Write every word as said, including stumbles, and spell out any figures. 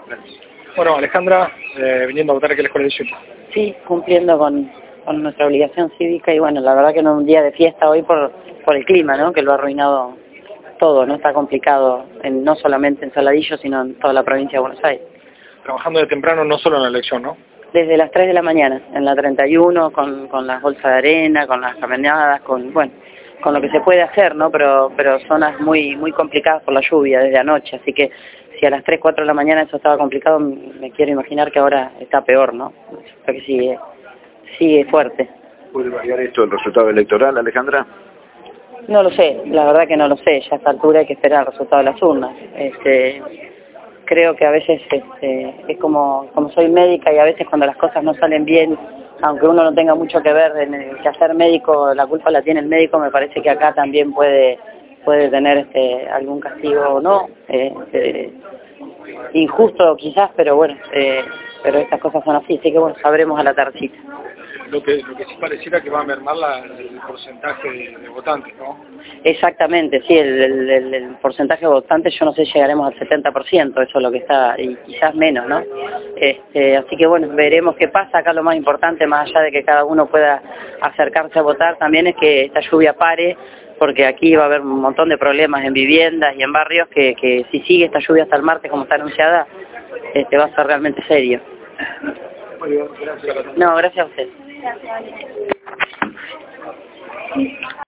Bueno, Alejandra, eh, viniendo a votar aquí a la Escuela de dieciocho. Sí, cumpliendo con, con nuestra obligación cívica y bueno, la verdad que no es un día de fiesta hoy por, por el clima, ¿no? Que lo ha arruinado todo, ¿no? Está complicado, en, no solamente en Saladillo, sino en toda la provincia de Buenos Aires. Trabajando de temprano, no solo en la elección, ¿no? Desde las tres de la mañana, en la treinta y uno, con, con las bolsas de arena, con las caminadas, con, bueno, con lo que se puede hacer, ¿no? Pero, pero zonas muy, muy complicadas por la lluvia desde anoche, así que si a las tres, cuatro de la mañana eso estaba complicado, me quiero imaginar que ahora está peor, ¿no? Porque sigue, sigue fuerte. ¿Puede variar esto el resultado electoral, Alejandra? No lo sé, la verdad que no lo sé, ya a esta altura hay que esperar el resultado de las urnas. Este, creo que a veces este, es como, como soy médica y a veces cuando las cosas no salen bien, aunque uno no tenga mucho que ver en el quehacer médico, la culpa la tiene el médico, me parece que acá también puede puede tener este, algún castigo o no, eh, eh, injusto quizás, pero bueno, eh, pero estas cosas son así, así que bueno, sabremos a la tardecita. Lo que, lo que sí pareciera que va a mermar la, el porcentaje de, de votantes, ¿no? Exactamente, sí, el, el, el, el porcentaje de votantes yo no sé si llegaremos al setenta por ciento, eso es lo que está, y quizás menos, ¿no? Este, así que bueno, veremos qué pasa. Acá lo más importante, más allá de que cada uno pueda acercarse a votar, también es que esta lluvia pare, porque aquí va a haber un montón de problemas en viviendas y en barrios que, que si sigue esta lluvia hasta el martes como está anunciada, este, va a ser realmente serio. Muy bien, gracias. No, gracias a usted.